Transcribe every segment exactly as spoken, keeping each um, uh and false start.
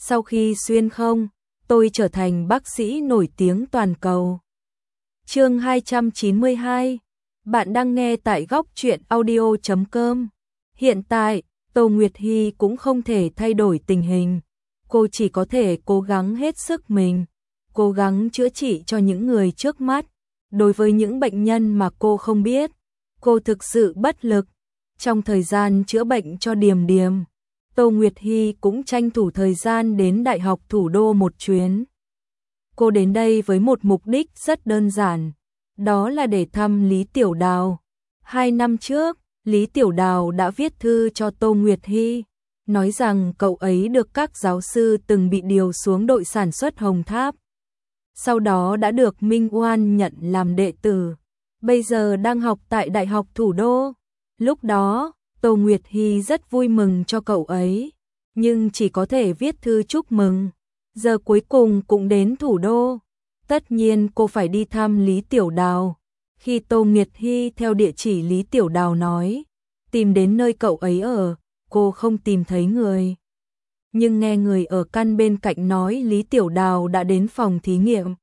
Sau khi xuyên không, tôi trở thành bác sĩ nổi tiếng toàn cầu. Chương hai trăm chín mươi hai. Bạn đang nghe tại góc truyện audio chấm com. Hiện tại, Tô Nguyệt Hy cũng không thể thay đổi tình hình. Cô chỉ có thể cố gắng hết sức mình, cố gắng chữa trị cho những người trước mắt. Đối với những bệnh nhân mà cô không biết, cô thực sự bất lực. Trong thời gian chữa bệnh cho Điềm Điềm, Tô Nguyệt Hy cũng tranh thủ thời gian đến Đại học Thủ đô một chuyến. Cô đến đây với một mục đích rất đơn giản, đó là để thăm Lý Tiểu Đào. Hai năm trước, Lý Tiểu Đào đã viết thư cho Tô Nguyệt Hy, nói rằng cậu ấy được các giáo sư từng bị điều xuống đội sản xuất Hồng Tháp. Sau đó đã được Minh Oan nhận làm đệ tử, bây giờ đang học tại Đại học Thủ đô. Lúc đó, Tô Nguyệt Hy rất vui mừng cho cậu ấy, nhưng chỉ có thể viết thư chúc mừng. Giờ cuối cùng cũng đến Thủ đô. Tất nhiên cô phải đi thăm Lý Tiểu Đào. Khi Tô Nguyệt Hy theo địa chỉ Lý Tiểu Đào nói, tìm đến nơi cậu ấy ở, cô không tìm thấy người. Nhưng nghe người ở căn bên cạnh nói Lý Tiểu Đào đã đến phòng thí nghiệm.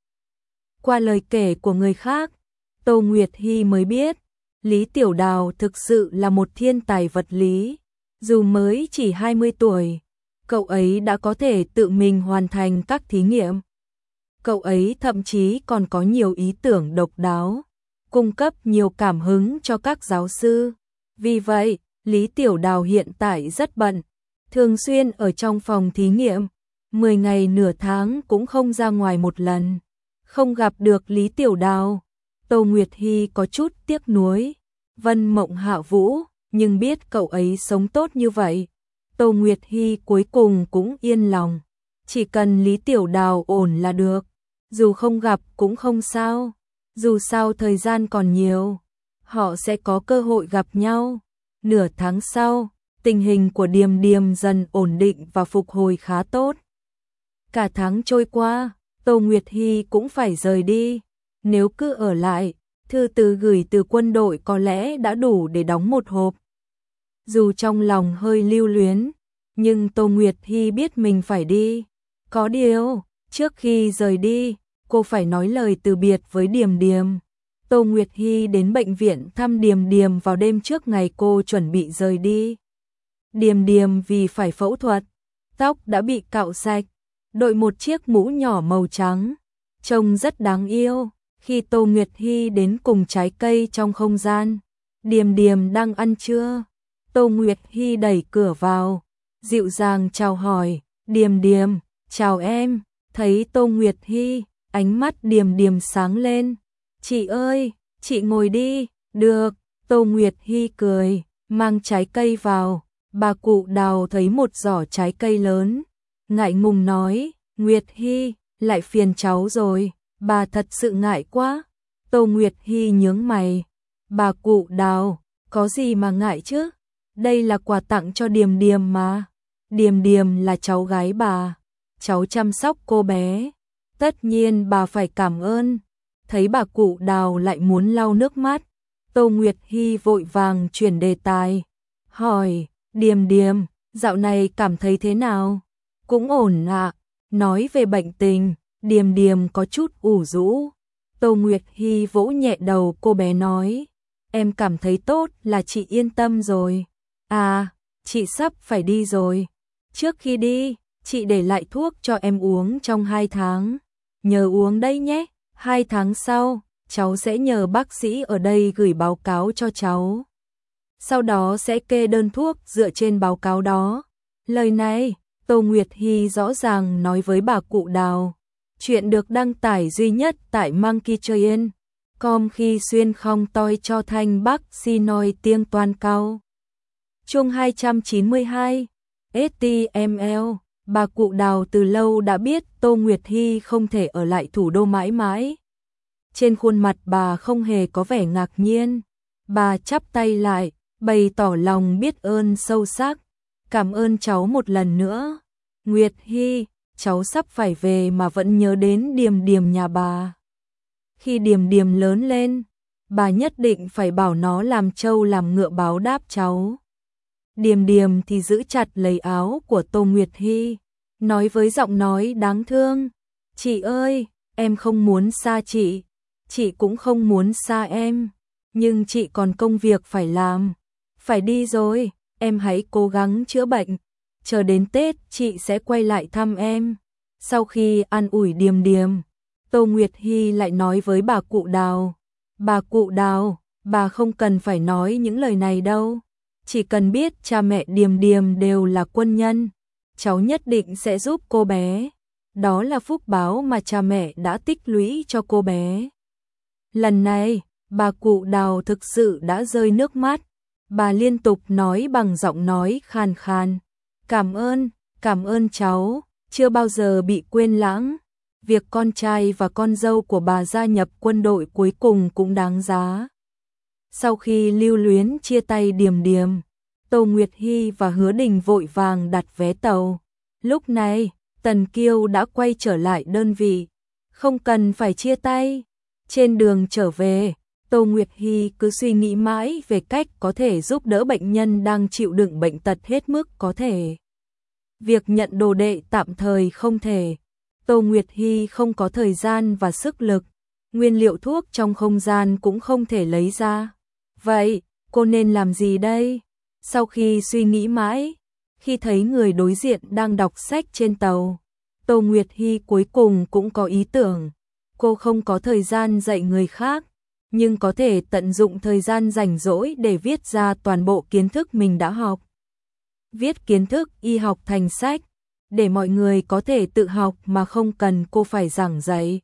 Qua lời kể của người khác, Tô Nguyệt Hy mới biết, Lý Tiểu Đào thực sự là một thiên tài vật lý. Dù mới chỉ hai mươi tuổi, cậu ấy đã có thể tự mình hoàn thành các thí nghiệm. Cậu ấy thậm chí còn có nhiều ý tưởng độc đáo, cung cấp nhiều cảm hứng cho các giáo sư. Vì vậy, Lý Tiểu Đào hiện tại rất bận, thường xuyên ở trong phòng thí nghiệm, mười ngày nửa tháng cũng không ra ngoài một lần. Không gặp được Lý Tiểu Đào, Tô Nguyệt Hy có chút tiếc nuối. Vân Mộng Hạ Vũ, nhưng biết cậu ấy sống tốt như vậy, Tô Nguyệt Hy cuối cùng cũng yên lòng. Chỉ cần Lý Tiểu Đào ổn là được, dù không gặp cũng không sao, dù sao thời gian còn nhiều, họ sẽ có cơ hội gặp nhau. Nửa tháng sau, tình hình của Điềm Điềm dần ổn định và phục hồi khá tốt. Cả tháng trôi qua, Tô Nguyệt Hy cũng phải rời đi. Nếu cứ ở lại, thư từ gửi từ quân đội có lẽ đã đủ để đóng một hộp. Dù trong lòng hơi lưu luyến, nhưng Tô Nguyệt Hy biết mình phải đi. Có điều, trước khi rời đi, cô phải nói lời từ biệt với Điềm Điềm. Tô Nguyệt Hy đến bệnh viện thăm Điềm Điềm vào đêm trước ngày cô chuẩn bị rời đi. Điềm Điềm vì phải phẫu thuật, tóc đã bị cạo sạch, đội một chiếc mũ nhỏ màu trắng, trông rất đáng yêu. Khi Tô Nguyệt Hy đến cùng trái cây trong không gian, Điềm Điềm đang ăn trưa. Tô Nguyệt Hy đẩy cửa vào, dịu dàng chào hỏi, Điềm Điềm, chào em. Thấy Tô Nguyệt Hy, ánh mắt Điềm Điềm sáng lên. Chị ơi, chị ngồi đi. Được, Tô Nguyệt Hy cười, mang trái cây vào. Bà cụ Đào thấy một giỏ trái cây lớn, ngại ngùng nói, Nguyệt Hy, lại phiền cháu rồi. Bà thật sự ngại quá. Tô Nguyệt Hy nhướng mày. Bà cụ Đào, có gì mà ngại chứ? Đây là quà tặng cho Điềm Điềm mà. Điềm Điềm là cháu gái bà, cháu chăm sóc cô bé, tất nhiên bà phải cảm ơn. Thấy bà cụ Đào lại muốn lau nước mắt, Tô Nguyệt Hy vội vàng chuyển đề tài, hỏi, Điềm Điềm, dạo này cảm thấy thế nào? Cũng ổn ạ. Nói về bệnh tình, Điềm Điềm có chút ủ rũ. Tô Nguyệt Hy vỗ nhẹ đầu cô bé nói, em cảm thấy tốt là chị yên tâm rồi. À, chị sắp phải đi rồi. Trước khi đi, chị để lại thuốc cho em uống trong hai tháng. Nhớ uống đây nhé. Hai tháng sau, cháu sẽ nhờ bác sĩ ở đây gửi báo cáo cho cháu. Sau đó sẽ kê đơn thuốc dựa trên báo cáo đó. Lời này, Tô Nguyệt Hy rõ ràng nói với bà cụ Đào. Chuyện được đăng tải duy nhất tại Monkey Train chấm com khi xuyên không toi cho thanh bắc si nói tiếng toàn cao. Chương hai trăm chín mươi hai. ét tê em lờ. Bà cụ Đào từ lâu đã biết Tô Nguyệt Hy không thể ở lại thủ đô mãi mãi. Trên khuôn mặt bà không hề có vẻ ngạc nhiên. Bà chắp tay lại, bày tỏ lòng biết ơn sâu sắc. Cảm ơn cháu một lần nữa. Nguyệt Hy, cháu sắp phải về mà vẫn nhớ đến Điềm Điềm nhà bà. Khi Điềm Điềm lớn lên, bà nhất định phải bảo nó làm trâu làm ngựa báo đáp cháu. Điềm Điềm thì giữ chặt lấy áo của Tô Nguyệt Hy. nói với giọng nói đáng thương. Chị ơi, em không muốn xa chị, chị cũng không muốn xa em, nhưng chị còn công việc phải làm, phải đi rồi, em hãy cố gắng chữa bệnh, chờ đến Tết chị sẽ quay lại thăm em. Sau khi an ủi Điềm Điềm, Tô Nguyệt Hy lại nói với bà cụ Đào, bà cụ Đào, bà không cần phải nói những lời này đâu, chỉ cần biết cha mẹ Điềm Điềm đều là quân nhân, cháu nhất định sẽ giúp cô bé, đó là phúc báo mà cha mẹ đã tích lũy cho cô bé. Lần này, bà cụ Đào thực sự đã rơi nước mắt, bà liên tục nói bằng giọng nói khàn khàn, cảm ơn, cảm ơn cháu, chưa bao giờ bị quên lãng, việc con trai và con dâu của bà gia nhập quân đội cuối cùng cũng đáng giá. Sau khi lưu luyến chia tay Điềm Điềm, Tô Nguyệt Hy và Hứa Đình vội vàng đặt vé tàu. Lúc này, Tần Kiêu đã quay trở lại đơn vị, không cần phải chia tay. Trên đường trở về, Tô Nguyệt Hy cứ suy nghĩ mãi về cách có thể giúp đỡ bệnh nhân đang chịu đựng bệnh tật hết mức có thể. Việc nhận đồ đệ tạm thời không thể. Tô Nguyệt Hy không có thời gian và sức lực, nguyên liệu thuốc trong không gian cũng không thể lấy ra. Vậy, cô nên làm gì đây? Sau khi suy nghĩ mãi, khi thấy người đối diện đang đọc sách trên tàu, Tô Nguyệt Hy cuối cùng cũng có ý tưởng. Cô không có thời gian dạy người khác, nhưng có thể tận dụng thời gian rảnh rỗi để viết ra toàn bộ kiến thức mình đã học. Viết kiến thức y học thành sách, để mọi người có thể tự học mà không cần cô phải giảng dạy.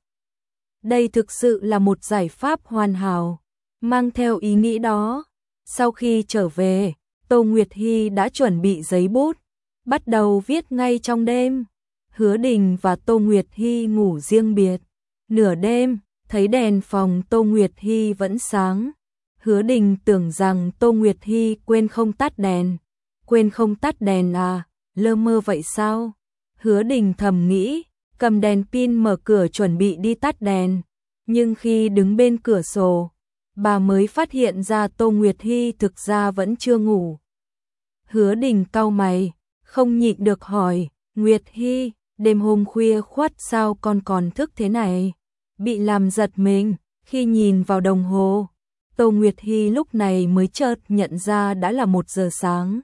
Đây thực sự là một giải pháp hoàn hảo. Mang theo ý nghĩ đó, sau khi trở về, Tô Nguyệt Hy đã chuẩn bị giấy bút, bắt đầu viết ngay trong đêm. Hứa Đình và Tô Nguyệt Hy ngủ riêng biệt. Nửa đêm, thấy đèn phòng Tô Nguyệt Hy vẫn sáng. Hứa Đình tưởng rằng Tô Nguyệt Hy quên không tắt đèn. Quên không tắt đèn à, lơ mơ vậy sao? Hứa Đình thầm nghĩ, cầm đèn pin mở cửa chuẩn bị đi tắt đèn. Nhưng khi đứng bên cửa sổ, bà mới phát hiện ra Tô Nguyệt Hy thực ra vẫn chưa ngủ. Hứa Đình cau mày, không nhịn được hỏi, Nguyệt Hy, đêm hôm khuya khoắt sao con còn thức thế này? Bị làm giật mình, khi nhìn vào đồng hồ, Tô Nguyệt Hy lúc này mới chợt nhận ra đã là một giờ sáng.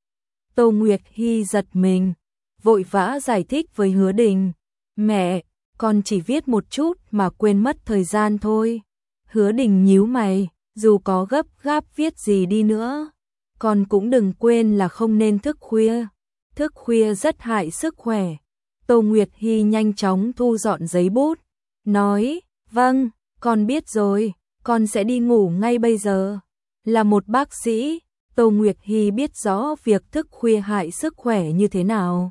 Tô Nguyệt Hy giật mình, vội vã giải thích với Hứa Đình, mẹ, con chỉ viết một chút mà quên mất thời gian thôi. Hứa Đình nhíu mày, dù có gấp gáp viết gì đi nữa, con cũng đừng quên là không nên thức khuya. Thức khuya rất hại sức khỏe. Tô Nguyệt Hy nhanh chóng thu dọn giấy bút, nói, vâng, con biết rồi, con sẽ đi ngủ ngay bây giờ. Là một bác sĩ, Tô Nguyệt Hy biết rõ việc thức khuya hại sức khỏe như thế nào.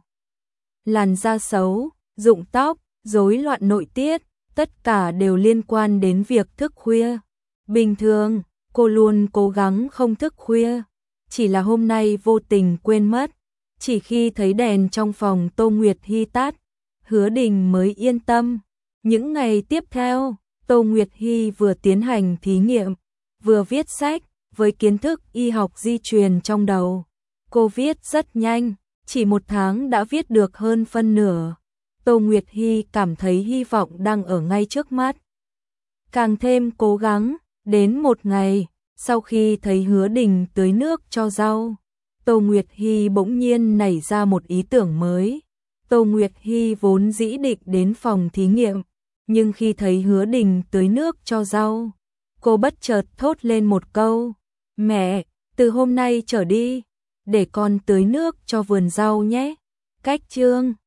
Làn da xấu, rụng tóc, rối loạn nội tiết, tất cả đều liên quan đến việc thức khuya. Bình thường, cô luôn cố gắng không thức khuya, chỉ là hôm nay vô tình quên mất. Chỉ khi thấy đèn trong phòng Tô Nguyệt Hy tắt, Hứa Đình mới yên tâm. Những ngày tiếp theo, Tô Nguyệt Hy vừa tiến hành thí nghiệm, vừa viết sách, với kiến thức y học di truyền trong đầu. Cô viết rất nhanh, chỉ một tháng đã viết được hơn phân nửa. Tô Nguyệt Hy cảm thấy hy vọng đang ở ngay trước mắt. Càng thêm cố gắng, đến một ngày, sau khi thấy Hứa Đình tưới nước cho rau, Tô Nguyệt Hy bỗng nhiên nảy ra một ý tưởng mới. Tô Nguyệt Hy vốn dĩ định đến phòng thí nghiệm, nhưng khi thấy Hứa Đình tưới nước cho rau, cô bất chợt thốt lên một câu, mẹ, từ hôm nay trở đi, để con tưới nước cho vườn rau nhé. Cách chương